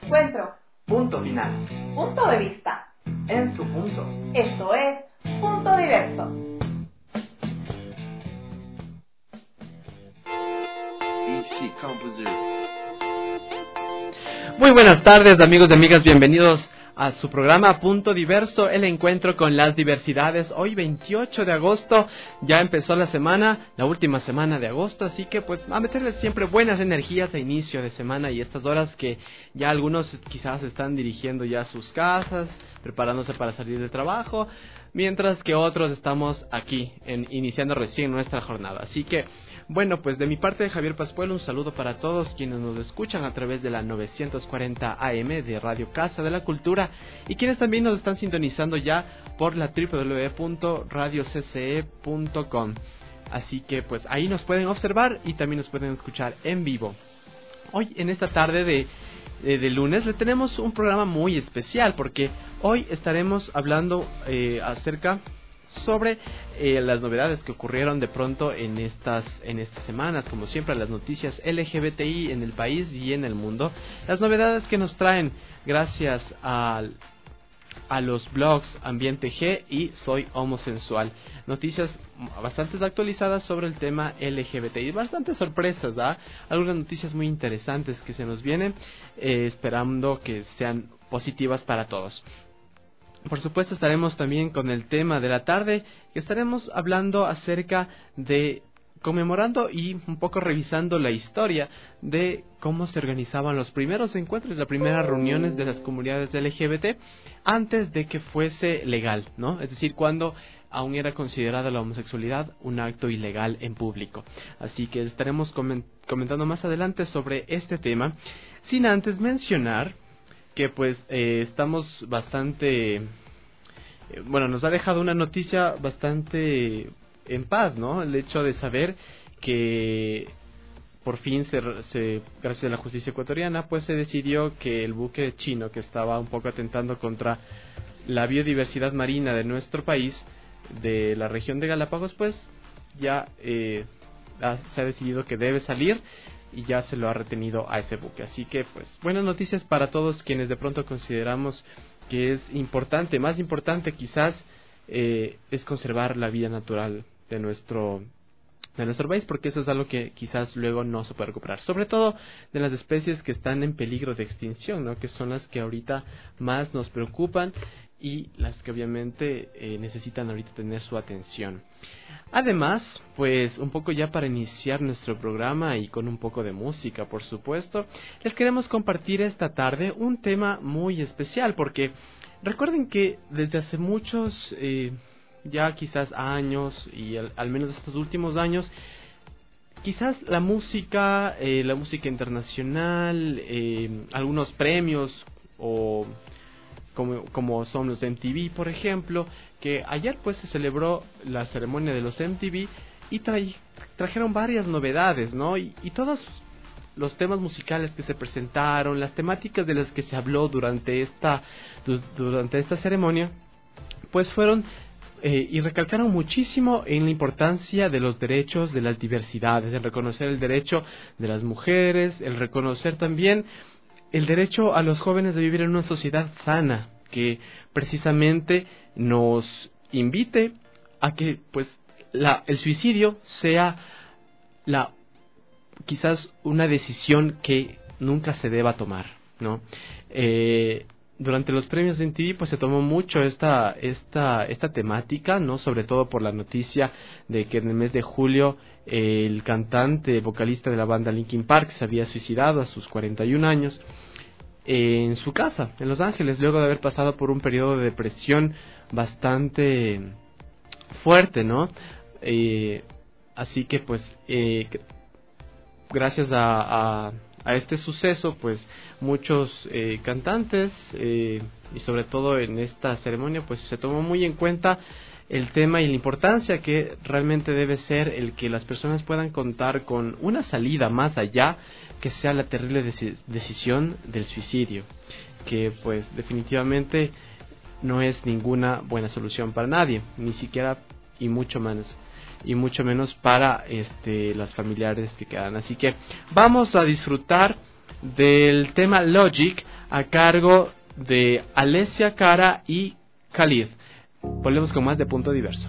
encuentro. Punto final. Punto de vista. En su punto. Esto es Punto Diverso. Muy buenas tardes, amigos y amigas, bienvenidos a su programa Punto Diverso, el encuentro con las diversidades. Hoy 28 de agosto, ya empezó la semana, la última semana de agosto, así que pues a meterles siempre buenas energías a inicio de semana y estas horas que ya algunos quizás están dirigiendo ya a sus casas, preparándose para salir del trabajo, mientras que otros estamos aquí, iniciando recién nuestra jornada. Así que bueno, pues de mi parte de Javier Pascual, un saludo para todos quienes nos escuchan a través de la 940 AM de Radio Casa de la Cultura y quienes también nos están sintonizando ya por la www.radiocce.com. Así que pues ahí nos pueden observar y también nos pueden escuchar en vivo. Hoy en esta tarde de lunes le tenemos un programa muy especial porque hoy estaremos hablando acerca sobre las novedades que ocurrieron de pronto en estas semanas, como siempre las noticias LGBTI en el país y en el mundo, las novedades que nos traen gracias a los blogs Ambiente G y Soy Homosensual, noticias bastante actualizadas sobre el tema LGBTI, bastantes sorpresas, ¿verdad? Algunas noticias muy interesantes que se nos vienen, esperando que sean positivas para todos. Por supuesto estaremos también con el tema de la tarde, que estaremos hablando acerca de conmemorando y un poco revisando la historia de cómo se organizaban los primeros encuentros, las primeras reuniones de las comunidades LGBT antes de que fuese legal, ¿no? Es decir, cuando aún era considerada la homosexualidad un acto ilegal en público. Así que estaremos comentando más adelante sobre este tema, sin antes mencionar que pues estamos bastante, bueno, nos ha dejado una noticia bastante en paz, ¿no? El hecho de saber que por fin gracias a la justicia ecuatoriana, pues se decidió que el buque chino que estaba un poco atentando contra la biodiversidad marina de nuestro país, de la región de Galápagos, pues ya se ha decidido que debe salir y ya se lo ha retenido a ese buque. Así que pues buenas noticias para todos quienes de pronto consideramos que es importante, más importante quizás es conservar la vida natural de nuestro país, porque eso es algo que quizás luego no se puede recuperar, sobre todo de las especies que están en peligro de extinción, ¿no? Que son las que ahorita más nos preocupan y las que obviamente necesitan ahorita tener su atención. Además, pues un poco ya para iniciar nuestro programa y con un poco de música, por supuesto, les queremos compartir esta tarde un tema muy especial, porque recuerden que desde hace muchos, ya quizás años, y al menos estos últimos años, quizás la música internacional, algunos premios o como son los MTV, por ejemplo, que ayer pues se celebró la ceremonia de los MTV y trajeron varias novedades, ¿no? Y todos los temas musicales que se presentaron, las temáticas de las que se habló durante esta ceremonia, pues fueron y recalcaron muchísimo en la importancia de los derechos de las diversidades, el reconocer el derecho de las mujeres, el reconocer también el derecho a los jóvenes de vivir en una sociedad sana, que precisamente nos invite a que pues el suicidio sea quizás una decisión que nunca se deba tomar, ¿no? Durante los premios de MTV pues se tomó mucho esta temática, ¿no? Sobre todo por la noticia de que en el mes de julio el cantante, vocalista de la banda Linkin Park se había suicidado a sus 41 años en su casa, en Los Ángeles, luego de haber pasado por un periodo de depresión bastante fuerte, ¿no? Así que pues gracias a este suceso, pues muchos cantantes y sobre todo en esta ceremonia, pues se tomó muy en cuenta el tema y la importancia que realmente debe ser el que las personas puedan contar con una salida más allá que sea la terrible decisión del suicidio, que pues definitivamente no es ninguna buena solución para nadie, ni siquiera y mucho menos para las familiares que quedan. Así que vamos a disfrutar del tema Logic a cargo de Alessia Cara y Khalid. Volvemos con más de Punto Diverso.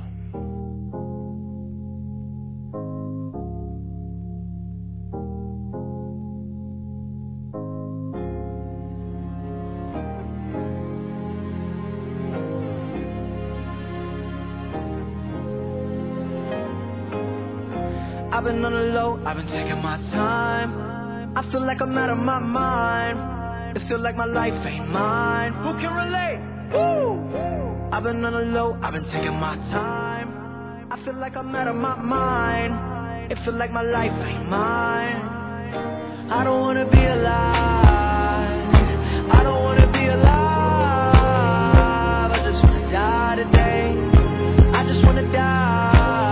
I've been on the low, I've been taking my time. I feel like I'm out of my mind. It feel like my life ain't mine. Who can relate? Woo! I've been on the low, I've been taking my time. I feel like I'm out of my mind. It feel like my life ain't mine. I don't wanna be alive. I don't wanna be alive. I just wanna die today. I just wanna die.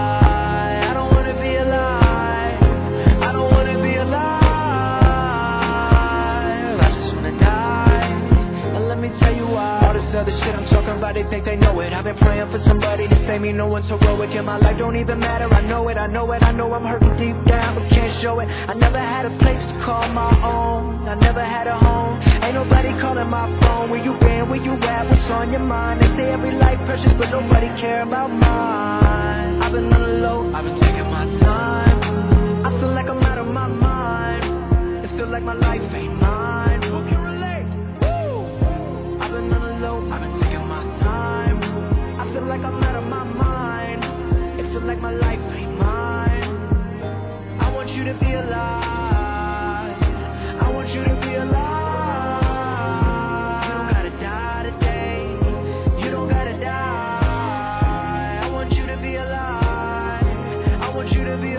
Other shit I'm talking about, they think they know it. I've been praying for somebody to save me. No one's heroic in my life, don't even matter. I know it, I know it, I know I'm hurting deep down, but can't show it. I never had a place to call my own. I never had a home. Ain't nobody calling my phone. Where you been, where you at, what's on your mind? They say every life precious, but nobody care about mine. I've been on the low, I've been taking my time. I feel like I'm out of my mind. It feel like my life ain't mine. Who can relate? I've been on the low, I've been taking my time. I feel like I'm out of my mind. It feel like my life ain't mine. I want you to be alive. I want you to be alive. You don't gotta die today. You don't gotta die. I want you to be alive. I want you to be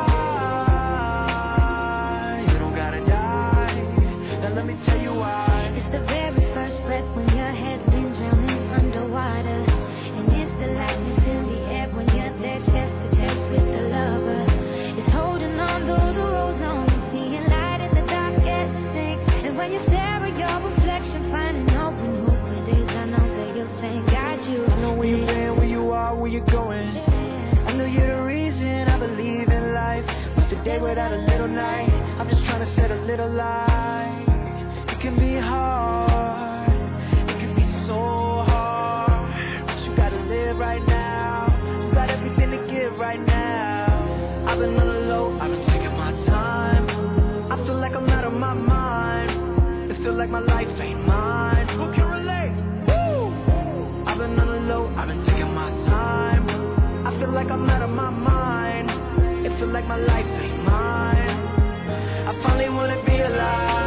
alive. You don't gotta die. Now let me tell you why. It's the very first breath when your head's been drowning underwater. And it's the lightness in the air when you're there chest to chest with the lover. It's holding on though the road's on. Seeing light in the darkest thing. And when you stare at your reflection, finding hope in who it is, I know that you'll thank God you. I know where you been, where you are, where you're going. I know you're the reason I believe in life. What's the day without a little night? I'm just trying to set a little light. It can be hard, it can be so hard, but you gotta live right now. You got everything to give right now. I've been on the low, I've been taking my time. I feel like I'm out of my mind. It feel like my life ain't mine. Who can relate? Woo! I've been on the low, I've been taking my time. I feel like I'm out of my mind. It feel like my life ain't mine. I finally wanna be alive.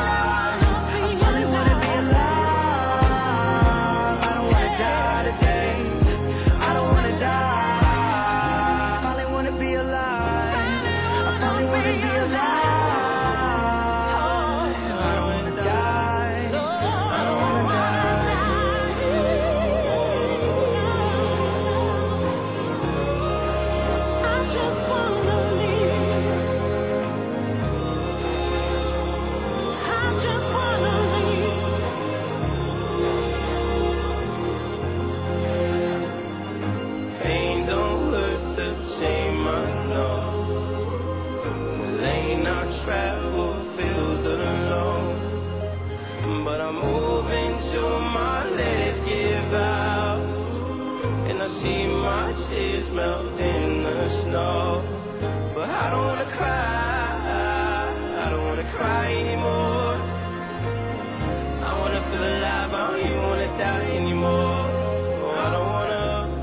See my tears melt in the snow, but I don't wanna cry. I don't wanna cry anymore. I wanna feel alive. I don't even wanna die anymore. Oh, I don't wanna.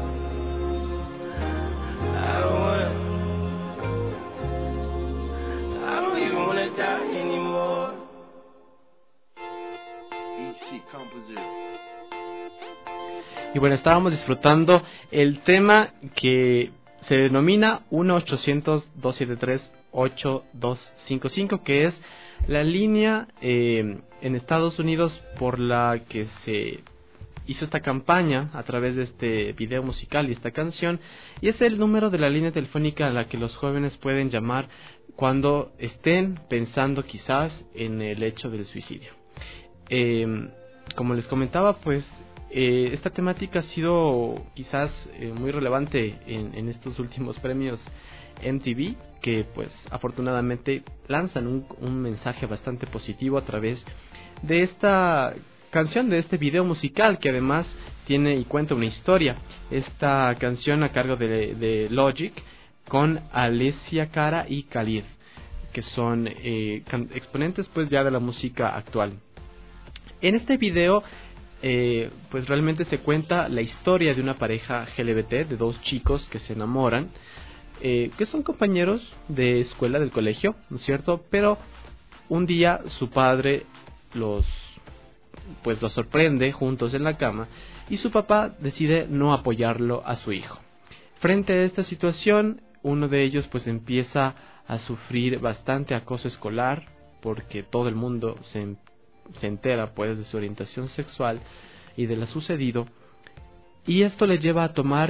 I don't even wanna die anymore. EC Compositor. Y bueno, estábamos disfrutando el tema que se denomina 1-800-273-8255, que es la línea en Estados Unidos por la que se hizo esta campaña a través de este video musical y esta canción, y es el número de la línea telefónica a la que los jóvenes pueden llamar cuando estén pensando quizás en el hecho del suicidio. Como les comentaba, pues esta temática ha sido quizás muy relevante en estos últimos premios MTV, que pues afortunadamente lanzan un mensaje bastante positivo a través de esta canción, de este video musical, que además tiene y cuenta una historia. Esta canción a cargo de Logic, con Alessia Cara y Khalid, que son exponentes pues ya de la música actual. En este video pues realmente se cuenta la historia de una pareja LGBT, de dos chicos que se enamoran, que son compañeros de escuela, del colegio, ¿no es cierto? Pero un día su padre los sorprende juntos en la cama y su papá decide no apoyarlo a su hijo. Frente a esta situación, uno de ellos pues empieza a sufrir bastante acoso escolar, porque todo el mundo se entera pues de su orientación sexual y de lo sucedido, y esto le lleva a tomar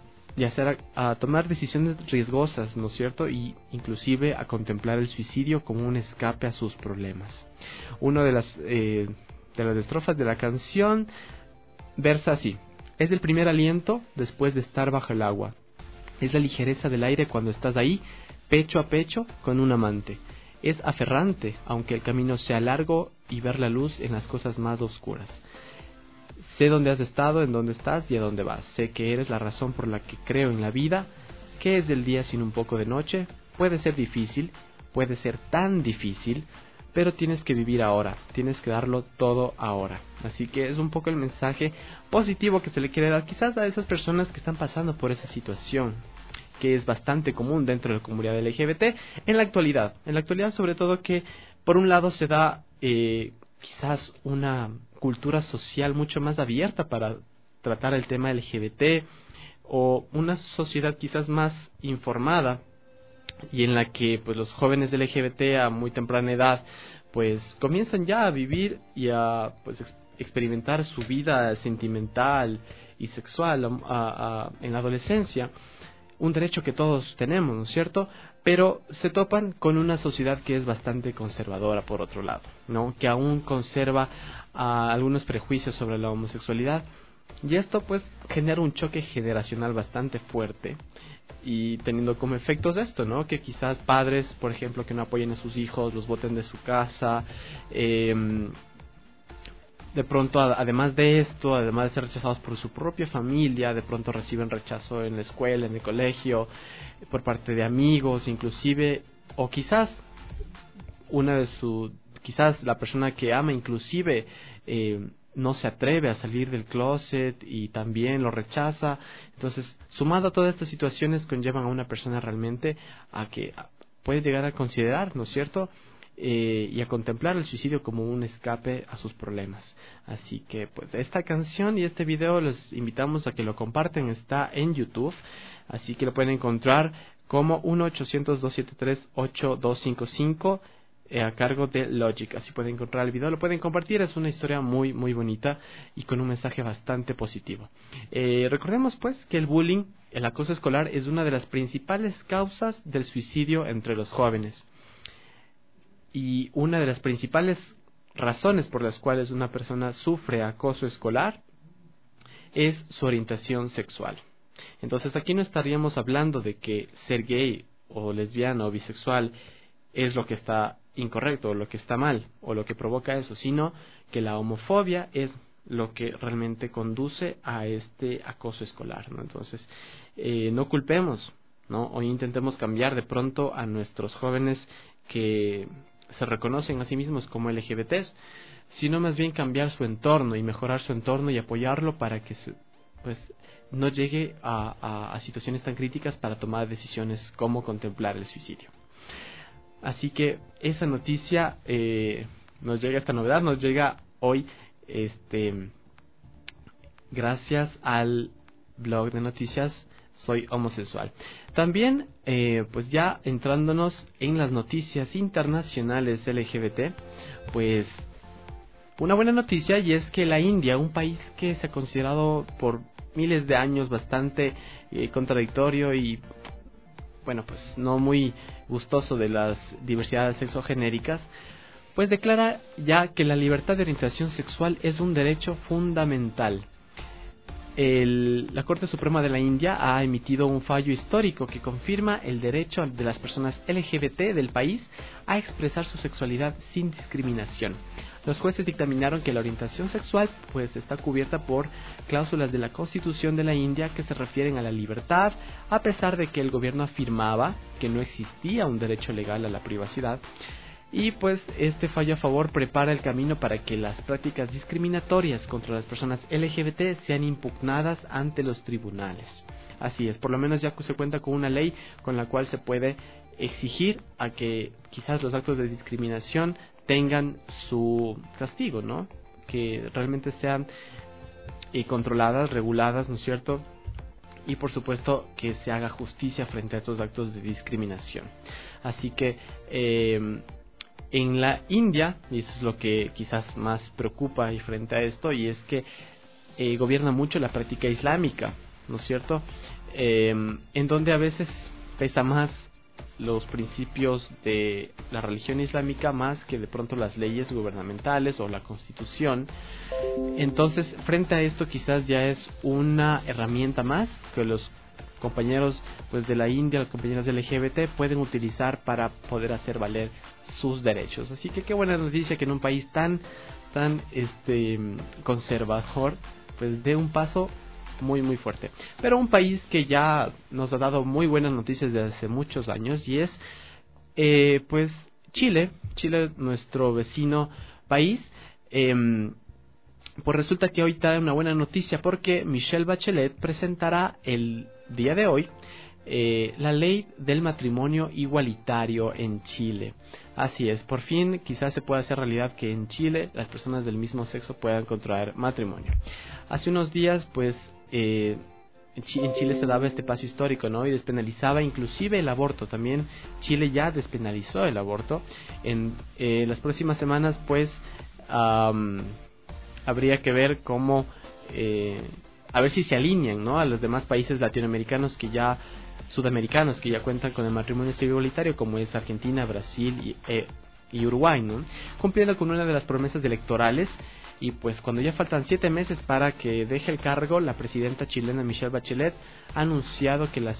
a tomar decisiones riesgosas, ¿no es cierto? Y inclusive a contemplar el suicidio como un escape a sus problemas. Una de las estrofas de la canción versa así: es el primer aliento después de estar bajo el agua, es la ligereza del aire cuando estás ahí, pecho a pecho con un amante. Es aferrante, aunque el camino sea largo, y ver la luz en las cosas más oscuras. Sé dónde has estado, en dónde estás y a dónde vas. Sé que eres la razón por la que creo en la vida. ¿Qué es el día sin un poco de noche? Puede ser difícil, puede ser tan difícil, pero tienes que vivir ahora, tienes que darlo todo ahora. Así que es un poco el mensaje positivo que se le quiere dar quizás a esas personas que están pasando por esa situación, que es bastante común dentro de la comunidad LGBT en la actualidad. En la actualidad, sobre todo, que por un lado se da quizás una cultura social mucho más abierta para tratar el tema LGBT, o una sociedad quizás más informada, y en la que pues los jóvenes LGBT a muy temprana edad pues comienzan ya a vivir y a pues experimentar su vida sentimental y sexual en la adolescencia, un derecho que todos tenemos, ¿no es cierto? Pero se topan con una sociedad que es bastante conservadora, por otro lado, ¿no? Que aún conserva algunos prejuicios sobre la homosexualidad, y esto pues genera un choque generacional bastante fuerte, y teniendo como efectos esto, ¿no? Que quizás padres, por ejemplo, que no apoyen a sus hijos, los boten de su casa, de pronto, además de esto, además de ser rechazados por su propia familia, de pronto reciben rechazo en la escuela, en el colegio, por parte de amigos, inclusive, o quizás quizás la persona que ama inclusive no se atreve a salir del closet y también lo rechaza. Entonces, sumado a todas estas situaciones, conllevan a una persona realmente a que puede llegar a considerar, ¿no es cierto?, y a contemplar el suicidio como un escape a sus problemas. Así que pues esta canción y este video les invitamos a que lo comparten. Está en YouTube, así que lo pueden encontrar como 1-800-273-8255 a cargo de Logic. Así pueden encontrar el video, lo pueden compartir. Es una historia muy muy bonita y con un mensaje bastante positivo. Recordemos pues que el bullying, el acoso escolar, es una de las principales causas del suicidio entre los jóvenes. Y una de las principales razones por las cuales una persona sufre acoso escolar es su orientación sexual. Entonces aquí no estaríamos hablando de que ser gay o lesbiana o bisexual es lo que está incorrecto o lo que está mal o lo que provoca eso, sino que la homofobia es lo que realmente conduce a este acoso escolar, ¿no? Entonces no culpemos, ¿no? O intentemos cambiar de pronto a nuestros jóvenes que se reconocen a sí mismos como LGBTs, sino más bien cambiar su entorno y mejorar su entorno y apoyarlo para que pues no llegue a situaciones tan críticas para tomar decisiones como contemplar el suicidio. Así que esa noticia esta novedad nos llega hoy gracias al blog de noticias Soy Homosexual. También, pues ya entrándonos en las noticias internacionales LGBT, pues una buena noticia, y es que la India, un país que se ha considerado por miles de años bastante contradictorio y, bueno, pues no muy gustoso de las diversidades sexogenéricas, pues declara ya que la libertad de orientación sexual es un derecho fundamental. la Corte Suprema de la India ha emitido un fallo histórico que confirma el derecho de las personas LGBT del país a expresar su sexualidad sin discriminación. Los jueces dictaminaron que la orientación sexual pues está cubierta por cláusulas de la Constitución de la India que se refieren a la libertad, a pesar de que el gobierno afirmaba que no existía un derecho legal a la privacidad. Y pues este fallo a favor prepara el camino para que las prácticas discriminatorias contra las personas LGBT sean impugnadas ante los tribunales. Así es, por lo menos ya se cuenta con una ley con la cual se puede exigir a que quizás los actos de discriminación tengan su castigo, ¿no? Que realmente sean controladas, reguladas, ¿no es cierto? Y por supuesto que se haga justicia frente a estos actos de discriminación. Así que en la India, y eso es lo que quizás más preocupa y frente a esto, y es que gobierna mucho la práctica islámica, ¿no es cierto? En donde a veces pesa más los principios de la religión islámica más que de pronto las leyes gubernamentales o la constitución. Entonces, frente a esto quizás ya es una herramienta más que los compañeros pues de la India, los compañeros LGBT pueden utilizar para poder hacer valer sus derechos. Así que qué buena noticia que en un país tan conservador pues dé un paso muy muy fuerte. Pero un país que ya nos ha dado muy buenas noticias desde hace muchos años y es pues Chile, nuestro vecino país. Pues resulta que hoy trae una buena noticia porque Michelle Bachelet presentará el día de hoy la ley del matrimonio igualitario en Chile. Así es, por fin quizás se pueda hacer realidad que en Chile las personas del mismo sexo puedan contraer matrimonio. Hace unos días pues en Chile se daba este paso histórico, ¿no? Y despenalizaba inclusive el aborto. También Chile ya despenalizó el aborto. En las próximas semanas pues habría que ver cómo a ver si se alinean, ¿no? A los demás países latinoamericanos sudamericanos que ya cuentan con el matrimonio civil igualitario, como es Argentina, Brasil y Uruguay, ¿no? Cumpliendo con una de las promesas electorales. Y pues cuando ya faltan 7 meses para que deje el cargo, la presidenta chilena Michelle Bachelet ha anunciado que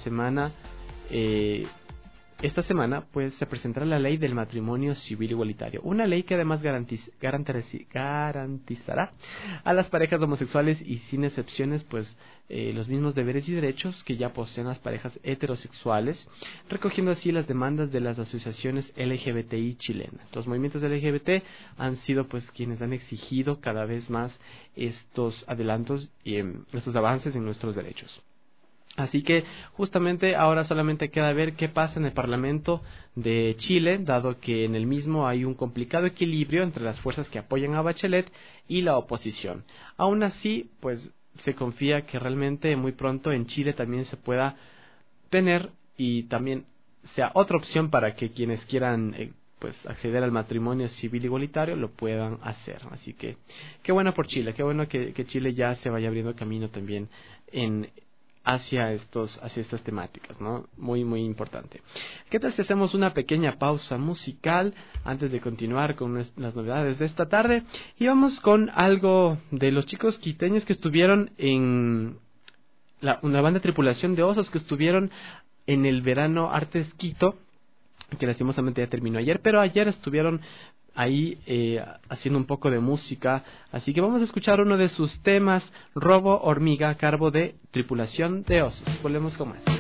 esta semana pues se presentará la ley del matrimonio civil igualitario, una ley que además garantizará a las parejas homosexuales y sin excepciones pues los mismos deberes y derechos que ya poseen las parejas heterosexuales, recogiendo así las demandas de las asociaciones LGBTI chilenas. Los movimientos LGBT han sido pues quienes han exigido cada vez más estos adelantos y estos avances en nuestros derechos. Así que justamente ahora solamente queda ver qué pasa en el Parlamento de Chile, dado que en el mismo hay un complicado equilibrio entre las fuerzas que apoyan a Bachelet y la oposición. Aún así, pues se confía que realmente muy pronto en Chile también se pueda tener y también sea otra opción para que quienes quieran pues acceder al matrimonio civil igualitario lo puedan hacer. Así que qué bueno por Chile, qué bueno que Chile ya se vaya abriendo camino también hacia estas temáticas, ¿no? Muy, muy importante. ¿Qué tal si hacemos una pequeña pausa musical antes de continuar con las novedades de esta tarde? Y vamos con algo de los chicos quiteños que estuvieron en una banda Tripulación de Osos que estuvieron en el verano Artes Quito, que lastimosamente ya terminó ayer, pero ayer estuvieron ahí haciendo un poco de música, así que vamos a escuchar uno de sus temas, Robo Hormiga, a cargo de Tripulación de Osos. Volvemos con más.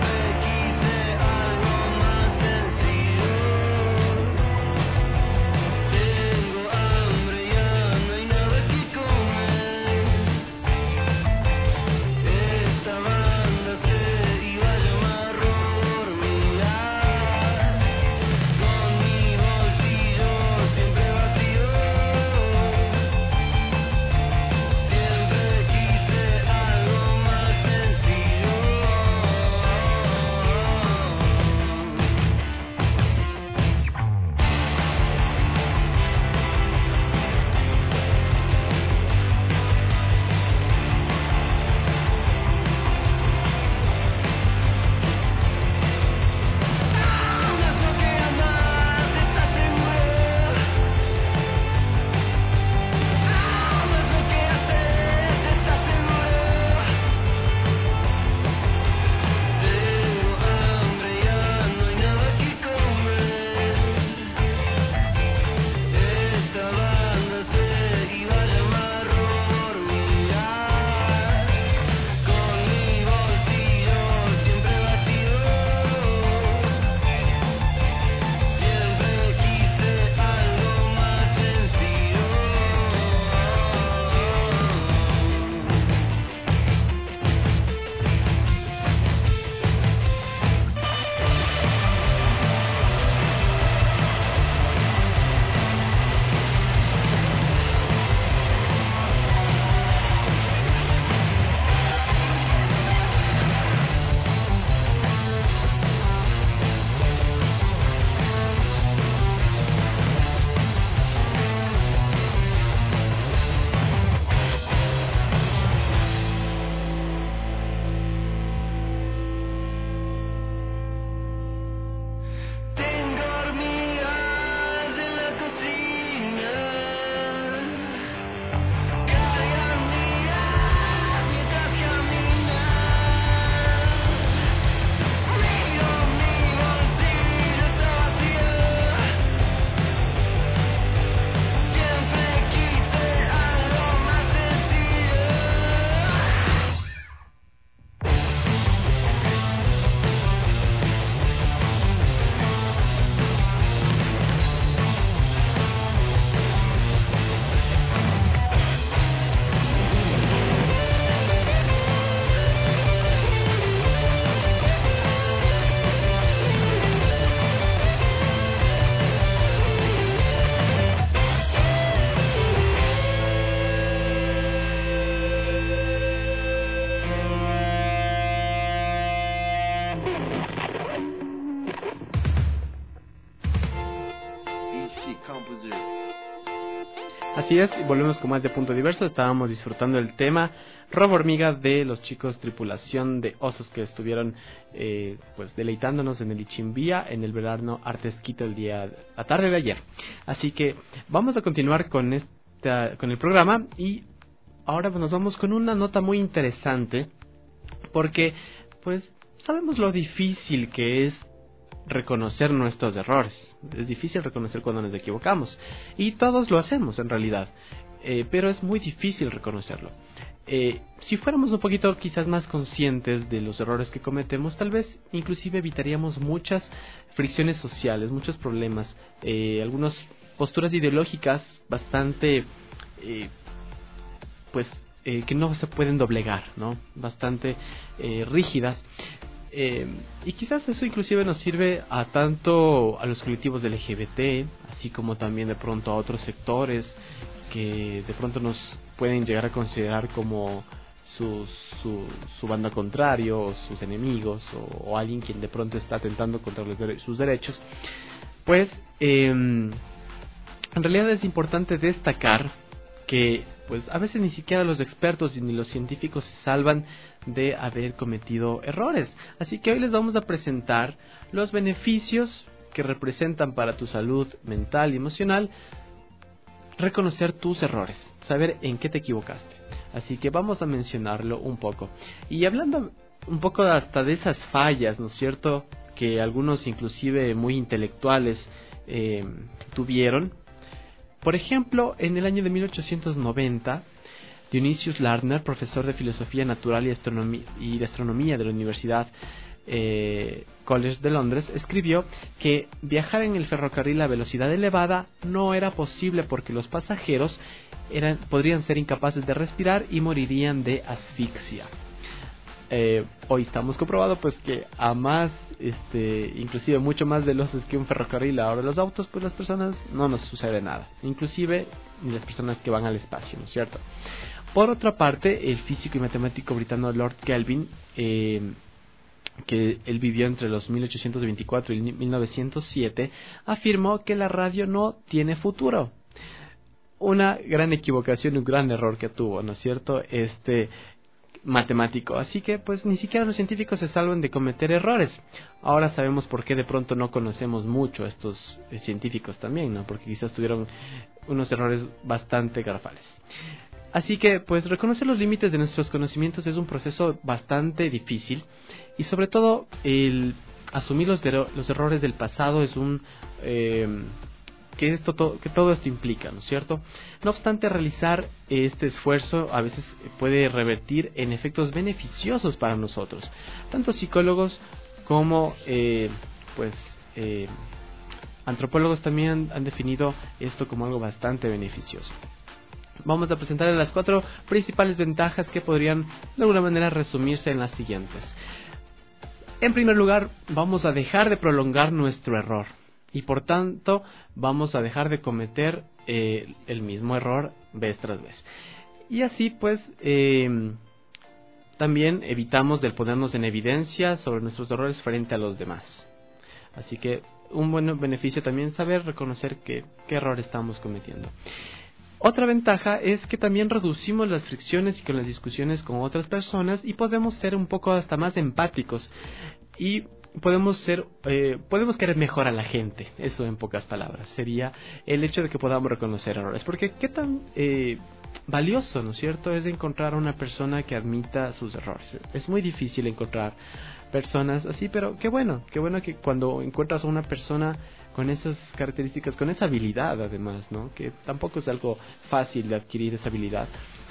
Siempre quise algo más sencillo. Así es, y volvemos con más de Punto Diverso. Estábamos disfrutando el tema Robo Hormiga de los chicos tripulación de osos que estuvieron pues deleitándonos en el Ichimbía en el verano Artesquito la tarde de ayer. Así que vamos a continuar con el programa y ahora nos vamos con una nota muy interesante porque pues sabemos lo difícil que es reconocer nuestros errores. Es difícil reconocer cuando nos equivocamos y todos lo hacemos en realidad, pero es muy difícil reconocerlo. Si fuéramos un poquito quizás más conscientes de los errores que cometemos, tal vez inclusive evitaríamos muchas fricciones sociales, muchos problemas, algunas posturas ideológicas bastante que no se pueden doblegar, ¿no? Bastante rígidas. Y quizás eso inclusive nos sirve tanto a los colectivos del LGBT, así como también de pronto a otros sectores que de pronto nos pueden llegar a considerar como su banda contrario, o sus enemigos, o alguien quien de pronto está atentando contra sus derechos. Pues en realidad es importante destacar que pues a veces ni siquiera los expertos ni los científicos se salvan de haber cometido errores. Así que hoy les vamos a presentar los beneficios que representan para tu salud mental y emocional reconocer tus errores, saber en qué te equivocaste. Así que vamos a mencionarlo un poco. Y hablando un poco hasta de esas fallas, ¿no es cierto?, que algunos inclusive muy intelectuales tuvieron. Por ejemplo, en el año de 1890, Dionysius Lardner, profesor de Filosofía Natural y de Astronomía de la Universidad College de Londres, escribió que viajar en el ferrocarril a velocidad elevada no era posible porque los pasajeros podrían ser incapaces de respirar y morirían de asfixia. Hoy estamos comprobando pues que a más, inclusive mucho más veloces que un ferrocarril ahora los autos, pues las personas no nos sucede nada, inclusive ni las personas que van al espacio, ¿no es cierto? Por otra parte, el físico y matemático británico Lord Kelvin, que él vivió entre los 1824 y 1907, afirmó que la radio no tiene futuro. Una gran equivocación, un gran error que tuvo, ¿no es cierto?, matemático. Así que pues ni siquiera los científicos se salvan de cometer errores. Ahora sabemos por qué de pronto no conocemos mucho a estos científicos también, ¿no? Porque quizás tuvieron unos errores bastante garrafales. Así que pues reconocer los límites de nuestros conocimientos es un proceso bastante difícil y sobre todo el asumir los errores del pasado es que todo esto implica, ¿no es cierto? No obstante, realizar este esfuerzo a veces puede revertir en efectos beneficiosos para nosotros. Tanto psicólogos como antropólogos también han definido esto como algo bastante beneficioso. Vamos a presentar las 4 principales ventajas que podrían de alguna manera resumirse en las siguientes. En primer lugar, vamos a dejar de prolongar nuestro error. Y por tanto vamos a dejar de cometer el mismo error vez tras vez. Y así pues también evitamos del ponernos en evidencia sobre nuestros errores frente a los demás. Así que un buen beneficio también saber reconocer qué error estamos cometiendo. Otra ventaja es que también reducimos las fricciones y con las discusiones con otras personas y podemos ser un poco hasta más empáticos y podemos querer mejor a la gente. Eso en pocas palabras sería el hecho de que podamos reconocer errores, porque qué tan valioso, ¿no es cierto?, es encontrar a una persona que admita sus errores. Es muy difícil encontrar personas así, pero qué bueno que cuando encuentras a una persona con esas características, con esa habilidad además, ¿no?, que tampoco es algo fácil de adquirir esa habilidad,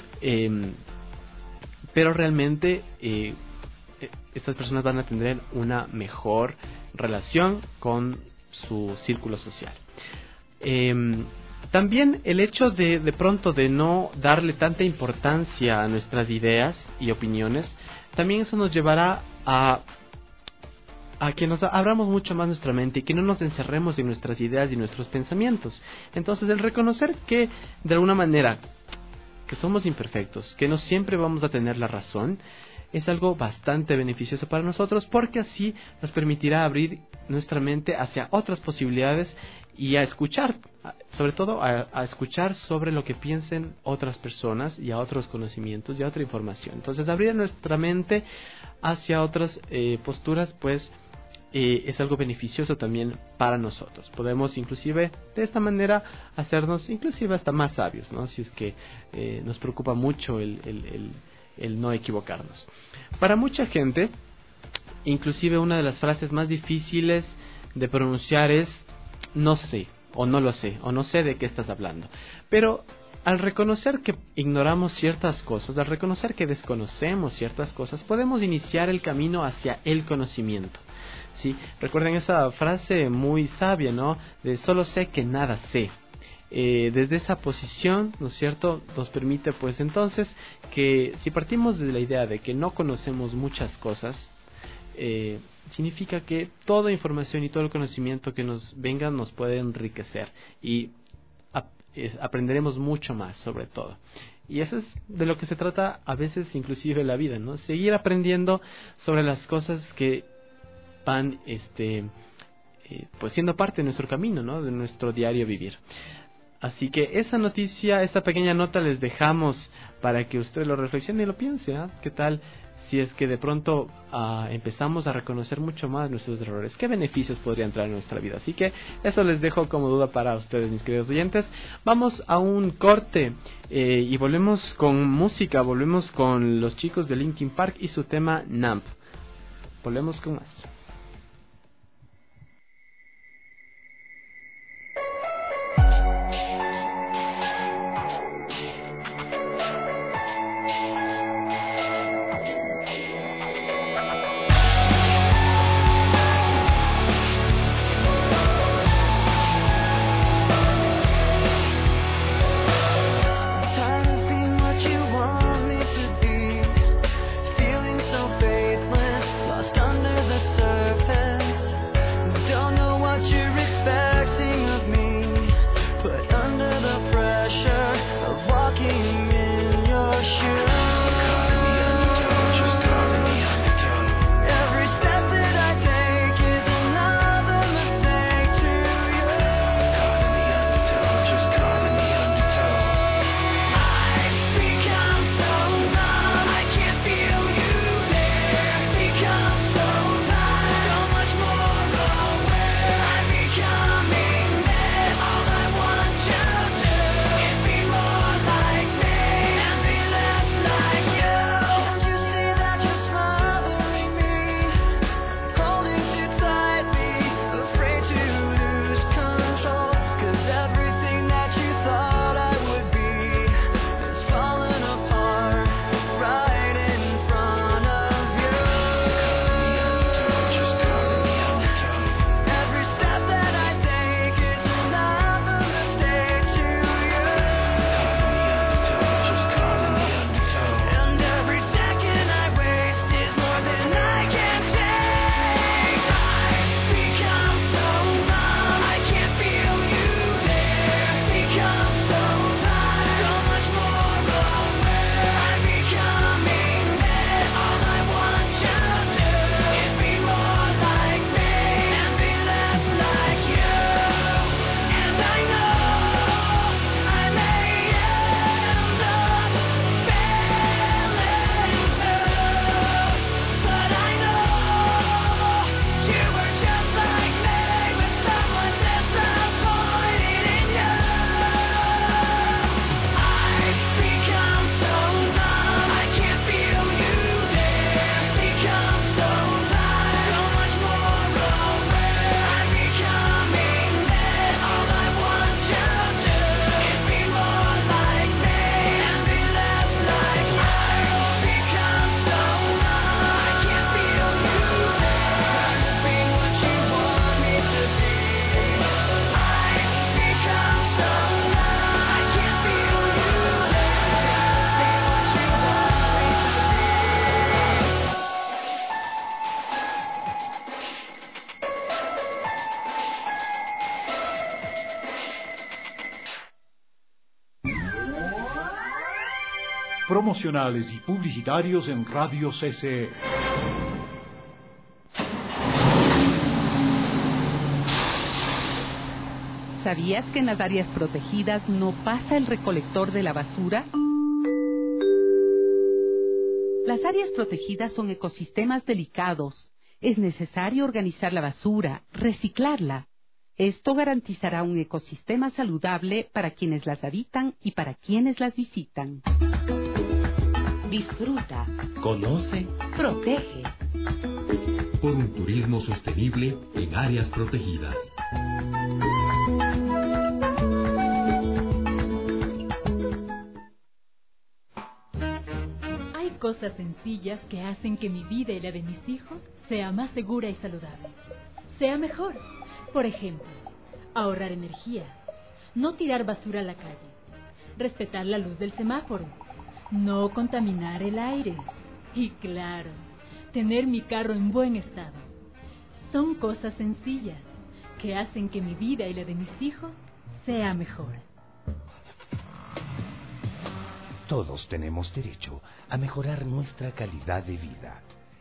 pero realmente estas personas van a tener una mejor relación con su círculo social. También el hecho de pronto de no darle tanta importancia a nuestras ideas y opiniones, también eso nos llevará a que nos abramos mucho más nuestra mente y que no nos encerremos en nuestras ideas y nuestros pensamientos. Entonces el reconocer que de alguna manera que somos imperfectos, que no siempre vamos a tener la razón, es algo bastante beneficioso para nosotros, porque así nos permitirá abrir nuestra mente hacia otras posibilidades y a escuchar, sobre todo a escuchar sobre lo que piensen otras personas y a otros conocimientos y a otra información. Entonces, abrir nuestra mente hacia otras posturas, pues es algo beneficioso también para nosotros. Podemos inclusive de esta manera hacernos inclusive hasta más sabios, ¿no? Si es que nos preocupa mucho el no equivocarnos. Para mucha gente, inclusive una de las frases más difíciles de pronunciar es no sé, o no lo sé, o no sé de qué estás hablando. Pero al reconocer que ignoramos ciertas cosas, al reconocer que desconocemos ciertas cosas, podemos iniciar el camino hacia el conocimiento. ¿Sí? Recuerden esa frase muy sabia, ¿no? De solo sé que nada sé. Desde esa posición, ¿no es cierto?, nos permite pues entonces que si partimos de la idea de que no conocemos muchas cosas, significa que toda información y todo el conocimiento que nos venga nos puede enriquecer y aprenderemos mucho más sobre todo. Y eso es de lo que se trata a veces inclusive la vida, ¿no? Seguir aprendiendo sobre las cosas que van pues siendo parte de nuestro camino, ¿no? De nuestro diario vivir. Así que esa noticia, esa pequeña nota les dejamos para que usted lo reflexione y lo piense, ¿eh? ¿Qué tal si es que de pronto empezamos a reconocer mucho más nuestros errores? ¿Qué beneficios podrían traer a nuestra vida? Así que eso les dejo como duda para ustedes, mis queridos oyentes. Vamos a un corte y volvemos con música, volvemos con los chicos de Linkin Park y su tema Numb. Volvemos con más. Promocionales y publicitarios en Radio CCE. ¿Sabías que en las áreas protegidas no pasa el recolector de la basura? Las áreas protegidas son ecosistemas delicados. Es necesario organizar la basura, reciclarla. Esto garantizará un ecosistema saludable para quienes las habitan y para quienes las visitan. Disfruta, conoce, protege. Por un turismo sostenible en áreas protegidas. Hay cosas sencillas que hacen que mi vida y la de mis hijos sea más segura y saludable. Sea mejor. Por ejemplo, ahorrar energía, no tirar basura a la calle, respetar la luz del semáforo, no contaminar el aire y, claro, tener mi carro en buen estado. Son cosas sencillas que hacen que mi vida y la de mis hijos sea mejor. Todos tenemos derecho a mejorar nuestra calidad de vida.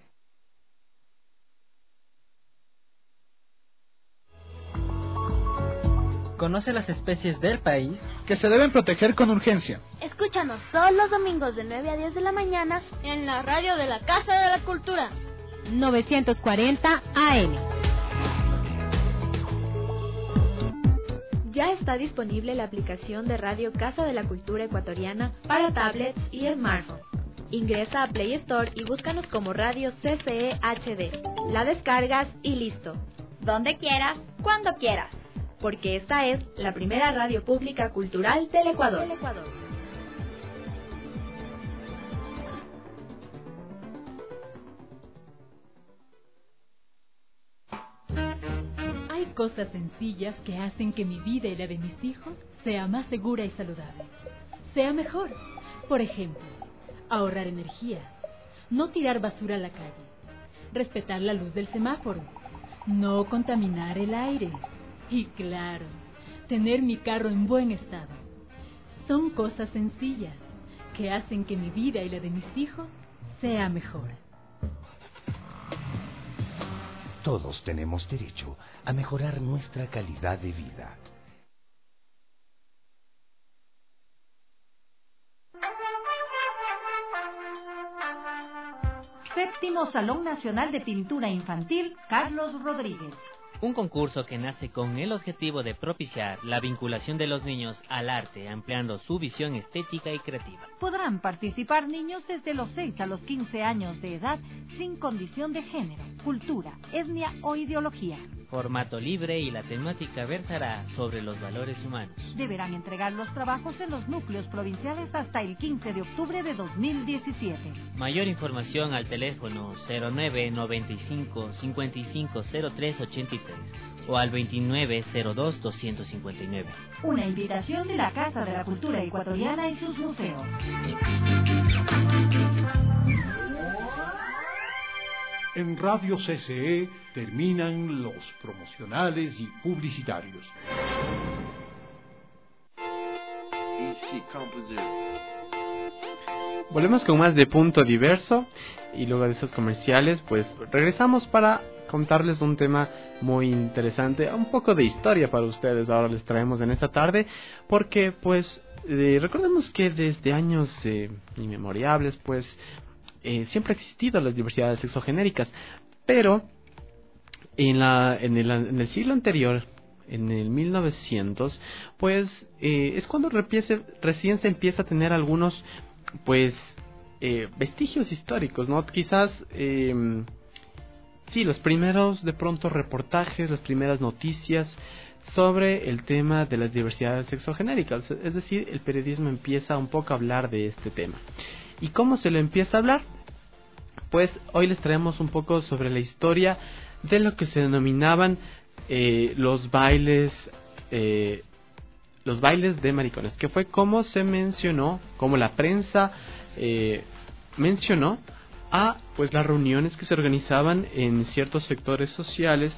Conoce las especies del país que se deben proteger con urgencia. Escúchanos todos los domingos de 9 a 10 de la mañana en la radio de la Casa de la Cultura. 940 AM. Ya está disponible la aplicación de Radio Casa de la Cultura Ecuatoriana para tablets y smartphones. Ingresa a Play Store y búscanos como Radio CCE HD. La descargas y listo. Donde quieras, cuando quieras. Porque esta es la primera radio pública cultural del Ecuador. Hay cosas sencillas que hacen que mi vida y la de mis hijos sea más segura y saludable. Sea mejor. Por ejemplo, ahorrar energía, no tirar basura a la calle, respetar la luz del semáforo, no contaminar el aire. Y claro, tener mi carro en buen estado. Son cosas sencillas que hacen que mi vida y la de mis hijos sea mejor. Todos tenemos derecho a mejorar nuestra calidad de vida. Séptimo Salón Nacional de Pintura Infantil Carlos Rodríguez. Un concurso que nace con el objetivo de propiciar la vinculación de los niños al arte, ampliando su visión estética y creativa. Podrán participar niños desde los 6 a los 15 años de edad, sin condición de género, cultura, etnia o ideología. Formato libre y la temática versará sobre los valores humanos. Deberán entregar los trabajos en los núcleos provinciales hasta el 15 de octubre de 2017. Mayor información al teléfono 0995 5503 83 o al 2902 259. Una invitación de la Casa de la Cultura Ecuatoriana y sus museos. En Radio CCE terminan los promocionales y publicitarios. Volvemos con más de Punto Diverso y luego de esos comerciales pues regresamos para contarles un tema muy interesante, un poco de historia para ustedes. Ahora les traemos en esta tarde porque pues recordemos que desde años inmemorables pues siempre ha existido las diversidades sexogenéricas, pero en el siglo anterior, en el 1900, pues es cuando recién se empieza a tener algunos pues vestigios históricos, ¿no? Quizás sí, los primeros de pronto reportajes, las primeras noticias sobre el tema de las diversidades sexogenéricas, es decir, el periodismo empieza un poco a hablar de este tema. ¿Y cómo se lo empieza a hablar? Pues hoy les traemos un poco sobre la historia de lo que se denominaban los bailes de maricones, que fue como se mencionó, como la prensa mencionó a pues las reuniones que se organizaban en ciertos sectores sociales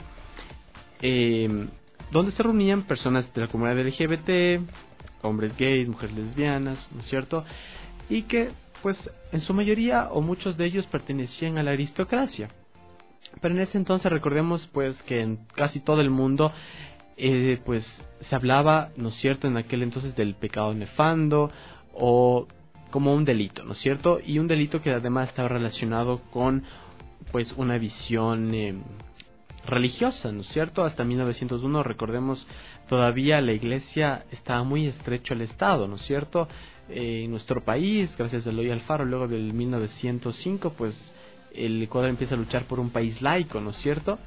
donde se reunían personas de la comunidad LGBT, hombres gays, mujeres lesbianas, ¿no es cierto? Y que pues en su mayoría o muchos de ellos pertenecían a la aristocracia. Pero en ese entonces recordemos pues que en casi todo el mundo pues se hablaba, ¿no es cierto?, en aquel entonces del pecado nefando o como un delito, ¿no es cierto? Y un delito que además estaba relacionado con pues una visión religiosa, ¿no es cierto? Hasta 1901, recordemos, todavía la iglesia estaba muy estrecho al Estado, ¿no es cierto? En nuestro país, gracias a Eloy Alfaro, luego del 1905, pues el Ecuador empieza a luchar por un país laico, ¿no es cierto?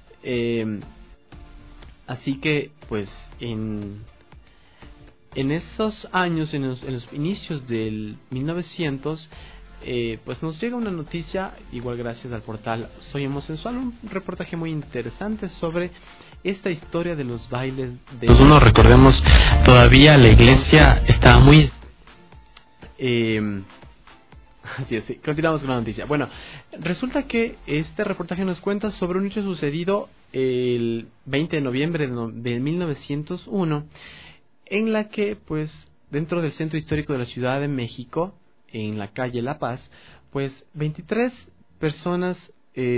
Así que, pues, en esos años, en los inicios del 1900, pues nos llega una noticia, igual gracias al portal Soy Homosensual, un reportaje muy interesante sobre esta historia de los bailes de... Uno, recordemos, todavía la iglesia estaba muy... sí, continuamos con la noticia. Bueno, resulta que este reportaje nos cuenta sobre un hecho sucedido el 20 de noviembre de 1901, en la que, pues, dentro del centro histórico de la Ciudad de México, en la calle La Paz, pues 23 personas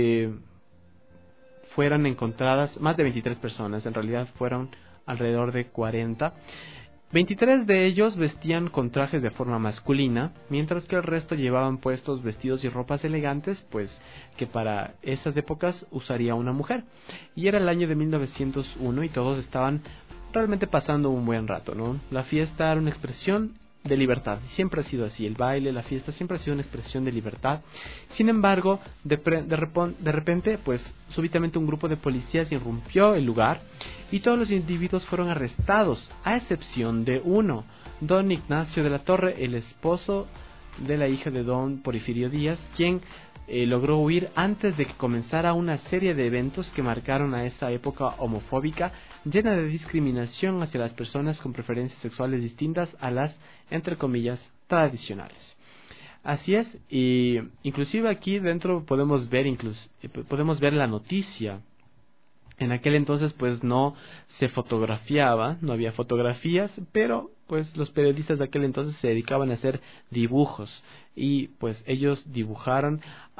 fueron encontradas, más de 23 personas, en realidad fueron alrededor de 40. 23 de ellos vestían con trajes de forma masculina, mientras que el resto llevaban puestos vestidos y ropas elegantes, pues que para esas épocas usaría una mujer. Y era el año de 1901 y todos estaban realmente pasando un buen rato, ¿no? La fiesta era una expresión de libertad, siempre ha sido así, el baile, la fiesta siempre ha sido una expresión de libertad. Sin embargo, de repente, pues súbitamente un grupo de policías irrumpió el lugar y todos los individuos fueron arrestados, a excepción de uno, don Ignacio de la Torre, el esposo de la hija de don Porfirio Díaz, quien logró huir antes de que comenzara una serie de eventos que marcaron a esa época homofóbica, llena de discriminación hacia las personas con preferencias sexuales distintas a las, entre comillas, tradicionales. Así es, y inclusive aquí dentro podemos ver la noticia. En aquel entonces pues no se fotografiaba, no había fotografías, pero pues los periodistas de aquel entonces se dedicaban a hacer dibujos y pues ellos dibujaron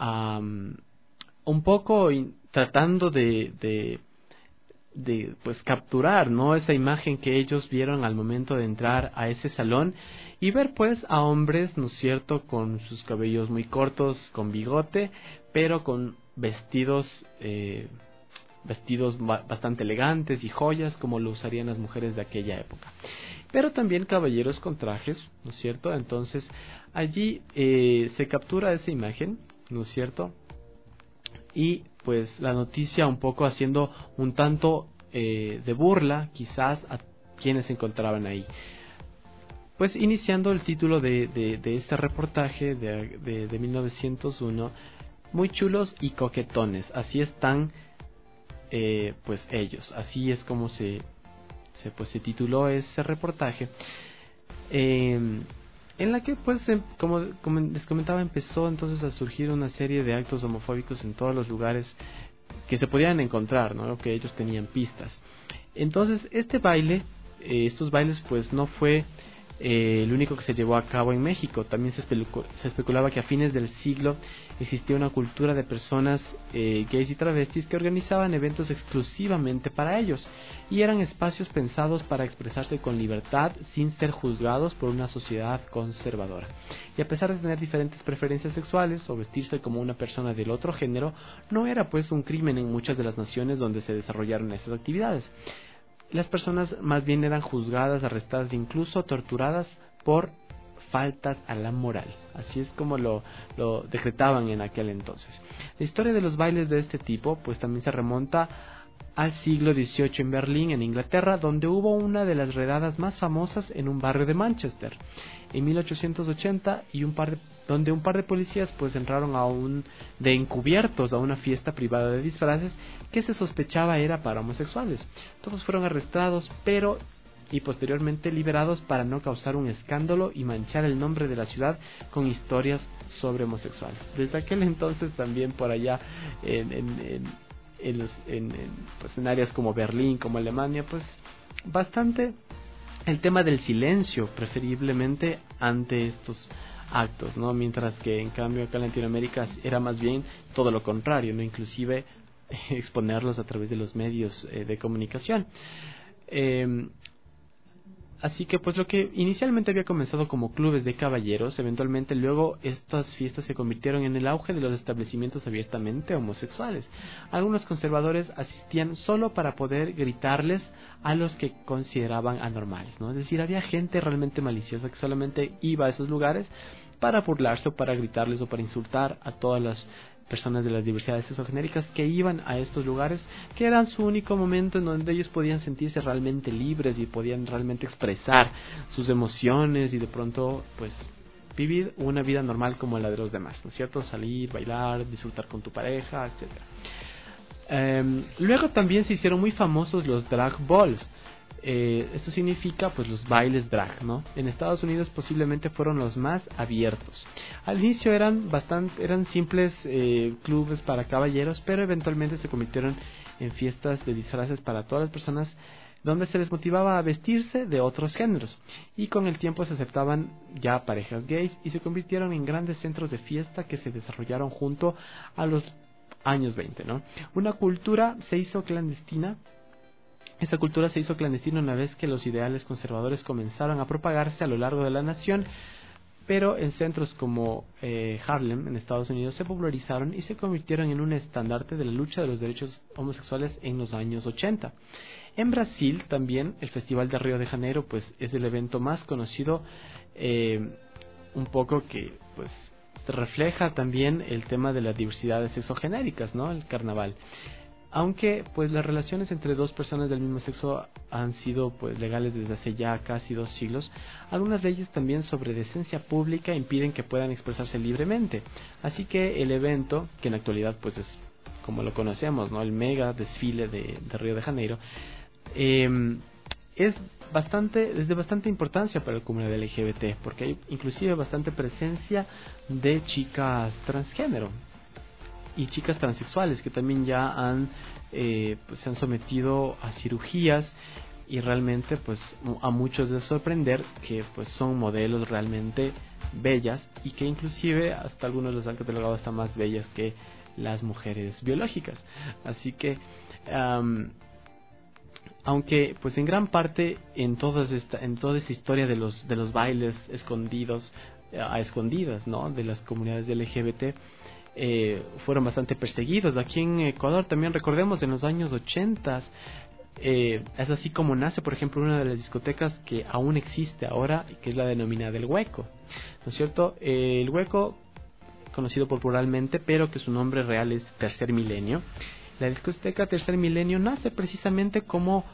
un poco tratando de pues capturar, ¿no?, esa imagen que ellos vieron al momento de entrar a ese salón y ver pues a hombres, ¿no es cierto?, con sus cabellos muy cortos, con bigote, pero con vestidos bastante elegantes y joyas como lo usarían las mujeres de aquella época, pero también caballeros con trajes, ¿no es cierto? Entonces allí se captura esa imagen, ¿no es cierto? Y pues la noticia un poco haciendo un tanto de burla quizás a quienes se encontraban ahí. Pues iniciando el título de este reportaje de 1901, muy chulos y coquetones, así están pues ellos, así es como se tituló ese reportaje, en la que pues como les comentaba, empezó entonces a surgir una serie de actos homofóbicos en todos los lugares que se podían encontrar, ¿no?, que ellos tenían pistas. Entonces estos bailes pues no fue el único que se llevó a cabo en México. También se especulaba que a fines del siglo existía una cultura de personas gays y travestis que organizaban eventos exclusivamente para ellos y eran espacios pensados para expresarse con libertad sin ser juzgados por una sociedad conservadora. Y a pesar de tener diferentes preferencias sexuales o vestirse como una persona del otro género, no era pues un crimen en muchas de las naciones donde se desarrollaron esas actividades. Las personas más bien eran juzgadas, arrestadas e incluso torturadas por faltas a la moral. Así es como lo decretaban en aquel entonces. La historia de los bailes de este tipo pues también se remonta al siglo XVIII en Berlín, en Inglaterra, donde hubo una de las redadas más famosas en un barrio de Manchester en 1880 donde un par de policías pues entraron de encubiertos a una fiesta privada de disfraces que se sospechaba era para homosexuales. Todos fueron arrestados y posteriormente liberados para no causar un escándalo y manchar el nombre de la ciudad con historias sobre homosexuales. Desde aquel entonces también por allá en áreas como Berlín, como Alemania, pues bastante el tema del silencio, preferiblemente ante estos actos, ¿no? Mientras que en cambio acá en Latinoamérica era más bien todo lo contrario, ¿no? Inclusive exponerlos a través de los medios de comunicación. Así que pues lo que inicialmente había comenzado como clubes de caballeros, eventualmente luego estas fiestas se convirtieron en el auge de los establecimientos abiertamente homosexuales. Algunos conservadores asistían solo para poder gritarles a los que consideraban anormales, ¿no? Es decir, había gente realmente maliciosa que solamente iba a esos lugares para burlarse o para gritarles o para insultar a todas las personas de las diversidades sexogenéricas que iban a estos lugares, que eran su único momento en donde ellos podían sentirse realmente libres y podían realmente expresar sus emociones y de pronto pues vivir una vida normal como la de los demás, ¿no es cierto? Salir, bailar, disfrutar con tu pareja, etc. Luego también se hicieron muy famosos los drag balls. Esto significa pues los bailes drag, ¿no? En Estados Unidos posiblemente fueron los más abiertos. Al inicio eran simples clubes para caballeros, pero eventualmente se convirtieron en fiestas de disfraces para todas las personas, donde se les motivaba a vestirse de otros géneros, y con el tiempo se aceptaban ya parejas gays y se convirtieron en grandes centros de fiesta que se desarrollaron junto a los años 20, ¿no? Una cultura se hizo clandestina. Esta cultura se hizo clandestina una vez que los ideales conservadores comenzaron a propagarse a lo largo de la nación, pero en centros como Harlem, en Estados Unidos, se popularizaron y se convirtieron en un estandarte de la lucha de los derechos homosexuales en los años 80. En Brasil también el Festival de Río de Janeiro pues es el evento más conocido, un poco que pues refleja también el tema de las diversidades sexogenéricas, ¿no? El carnaval. Aunque pues las relaciones entre dos personas del mismo sexo han sido pues legales desde hace ya casi 2 siglos, algunas leyes también sobre decencia pública impiden que puedan expresarse libremente. Así que el evento, que en la actualidad pues es como lo conocemos, ¿no? El mega desfile de Río de Janeiro, es de bastante importancia para la comunidad LGBT, porque hay inclusive bastante presencia de chicas transgénero y chicas transexuales que también ya pues se han sometido a cirugías, y realmente pues a muchos les sorprender que pues son modelos realmente bellas, y que inclusive hasta algunos los han catalogado hasta más bellas que las mujeres biológicas. Así que aunque pues en gran parte en toda esta historia de los bailes escondidos a escondidas, ¿no?, de las comunidades LGBT, fueron bastante perseguidos. Aquí en Ecuador también, recordemos, en los años 80 es así como nace, por ejemplo, una de las discotecas que aún existe ahora, que es la denominada El Hueco, ¿no es cierto? El Hueco, conocido popularmente, pero que su nombre real es Tercer Milenio. La discoteca Tercer Milenio nace precisamente como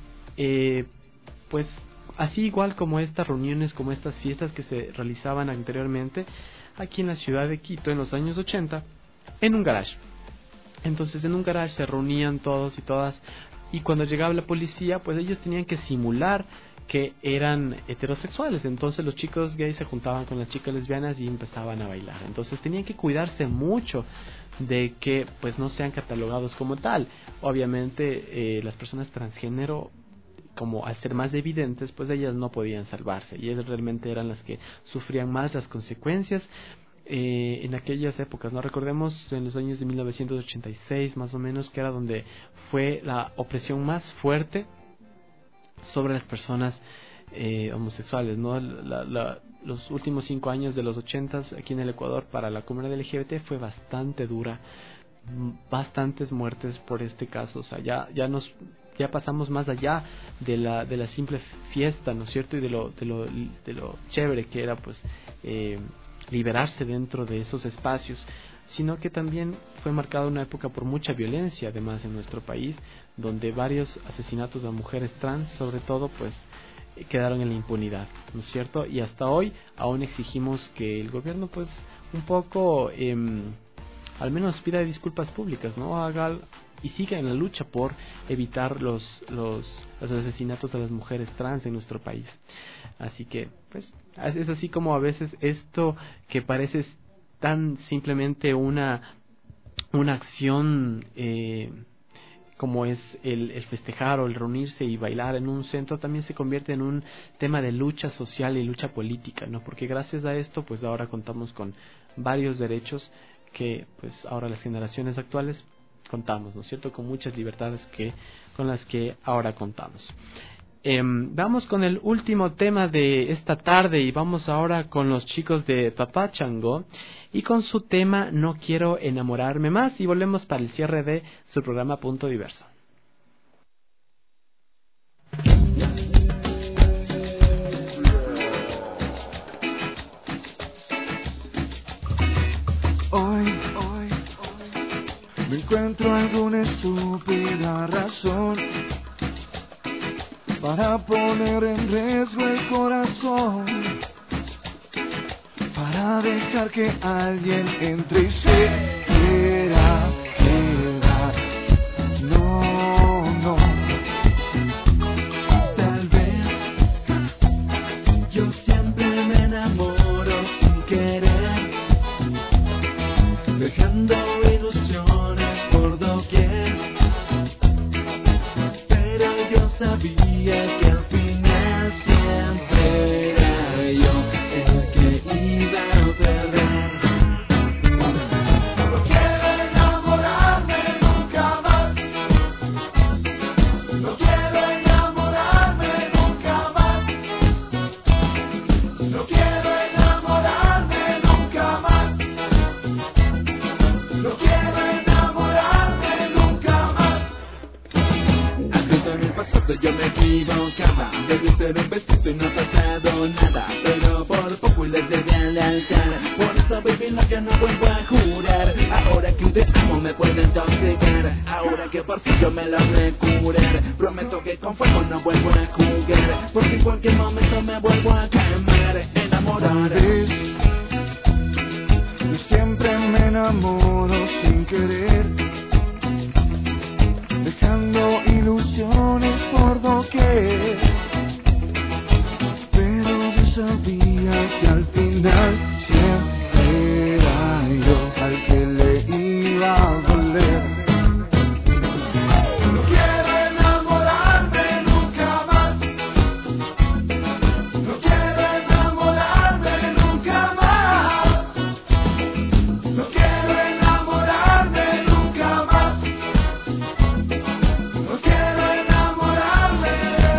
pues así igual como estas reuniones, como estas fiestas que se realizaban anteriormente aquí en la ciudad de Quito en los años 80, en un garage. Entonces en un garage se reunían todos y todas, y cuando llegaba la policía pues ellos tenían que simular que eran heterosexuales. Entonces los chicos gays se juntaban con las chicas lesbianas y empezaban a bailar. Entonces tenían que cuidarse mucho de que pues no sean catalogados como tal. Obviamente las personas transgénero, como al ser más evidentes, pues ellas no podían salvarse, y ellas realmente eran las que sufrían más las consecuencias en aquellas épocas, ¿no? Recordemos en los años de 1986 más o menos, que era donde fue la opresión más fuerte sobre las personas homosexuales, ¿no? Los últimos 5 años de los 80 aquí en el Ecuador para la comunidad LGBT fue bastante dura, bastantes muertes por este caso. O sea, ya pasamos más allá de la simple fiesta, ¿no es cierto? Y de lo chévere que era pues liberarse dentro de esos espacios, sino que también fue marcada una época por mucha violencia, además, en nuestro país, donde varios asesinatos a mujeres trans, sobre todo, pues quedaron en la impunidad, ¿no es cierto? Y hasta hoy aún exigimos que el gobierno pues un poco al menos pida disculpas públicas, ¿no? Haga y siga en la lucha por evitar los asesinatos a las mujeres trans en nuestro país. Así que pues es así como a veces esto que parece tan simplemente una acción como es el festejar o el reunirse y bailar en un centro, también se convierte en un tema de lucha social y lucha política, ¿no? Porque gracias a esto pues ahora contamos con varios derechos que pues ahora las generaciones actuales contamos, ¿no es cierto?, con muchas libertades con las que ahora contamos. Vamos con el último tema de esta tarde y vamos ahora con los chicos de Papá Chango y con su tema No quiero enamorarme más, y volvemos para el cierre de su programa Punto Diverso. Hoy me encuentro alguna estúpida razón para poner en riesgo el corazón, para dejar que alguien entre y se quiera quedar. No, tal vez yo siempre me enamoro sin querer, dejando ilusiones por doquier, pero yo sabía que al final siempre era yo el que iba a perder. No quiero enamorarme nunca más, no quiero enamorarme nunca más, no quiero enamorarme nunca más. No quiero enamorarme nunca más. Antes en el pasado yo me equivocaba, debí ser un besito y no ha pasado nada, pero por poco les llegué al altar. Por eso baby no, yo no vuelvo a jurar. Ahora que un te amo me puede intoxicar, ahora que por fin yo me logré curar, prometo que con fuego no vuelvo a jugar, porque en cualquier momento me vuelvo a quemar, enamorar. Yo siempre me enamoro sin querer, dejando ilusiones por doquier, pero yo sabía que al final siempre era yo al que le iba a doler. No quiero enamorarme nunca más, no quiero enamorarme nunca más. No quiero enamorarme nunca más, no quiero enamorarme.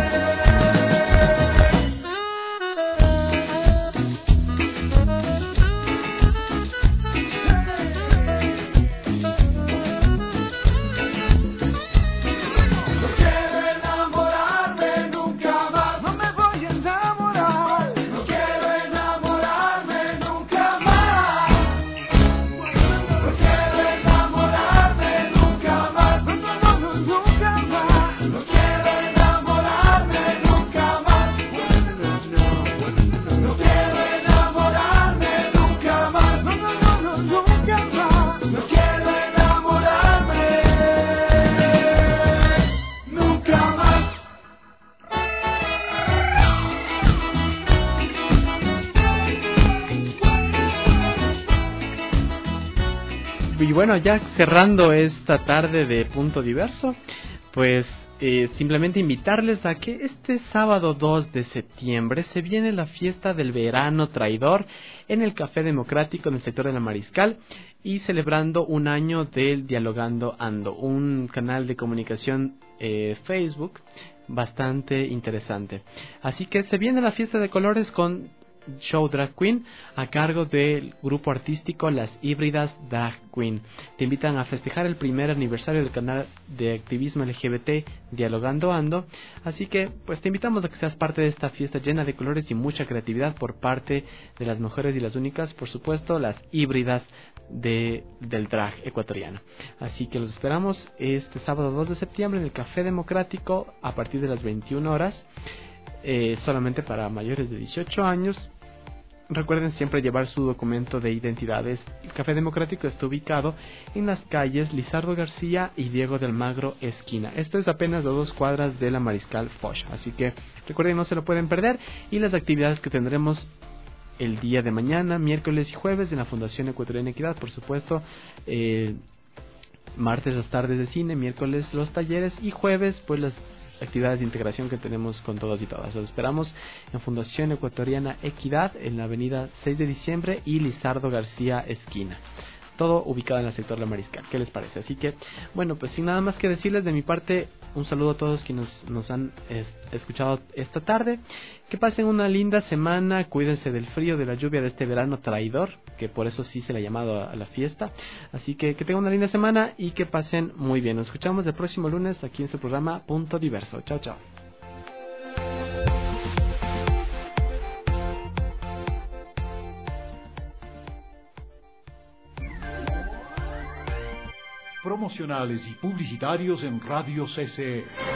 No quiero enamorarme nunca más, no me voy a enamorar. No quiero enamorarme nunca más. No quiero enamorarme nunca más, nunca más. No quiero enamorarme nunca más. No quiero enamorarme nunca más, nunca más. No quiero enamorarme nunca más. Y bueno, ya cerrando esta tarde de Punto Diverso, pues simplemente invitarles a que este sábado 2 de septiembre se viene la fiesta del verano traidor en el Café Democrático en el sector de la Mariscal, y celebrando un año del Dialogando Ando, un canal de comunicación Facebook bastante interesante. Así que se viene la fiesta de colores con show drag queen a cargo del grupo artístico Las Híbridas Drag Queen. Te invitan a festejar el primer aniversario del canal de activismo LGBT Dialogando Ando, así que pues te invitamos a que seas parte de esta fiesta llena de colores y mucha creatividad por parte de las mujeres y las únicas, por supuesto, las híbridas del drag ecuatoriano. Así que los esperamos este sábado 2 de septiembre en el Café Democrático a partir de las 21 horas, solamente para mayores de 18 años. Recuerden siempre llevar su documento de identidades. El Café Democrático está ubicado en las calles Lizardo García y Diego de Almagro esquina. Esto es apenas a 2 cuadras de la Mariscal Foch, así que recuerden, no se lo pueden perder. Y las actividades que tendremos el día de mañana, miércoles y jueves en la Fundación Ecuatoriana Equidad, por supuesto, martes las tardes de cine, miércoles los talleres y jueves pues las actividades de integración que tenemos con todos y todas. Los esperamos en Fundación Ecuatoriana Equidad en la avenida 6 de diciembre y Lizardo García esquina. todo ubicado en el sector La Mariscal. ¿Qué les parece? Así que, bueno, pues sin nada más que decirles de mi parte, un saludo a todos quienes nos han escuchado esta tarde. Que pasen una linda semana, cuídense del frío, de la lluvia de este verano traidor, que por eso sí se le ha llamado a la fiesta. Así que tengan una linda semana y que pasen muy bien. Nos escuchamos el próximo lunes aquí en su programa Punto Diverso. Chao, chao. Promocionales y publicitarios en Radio CCE.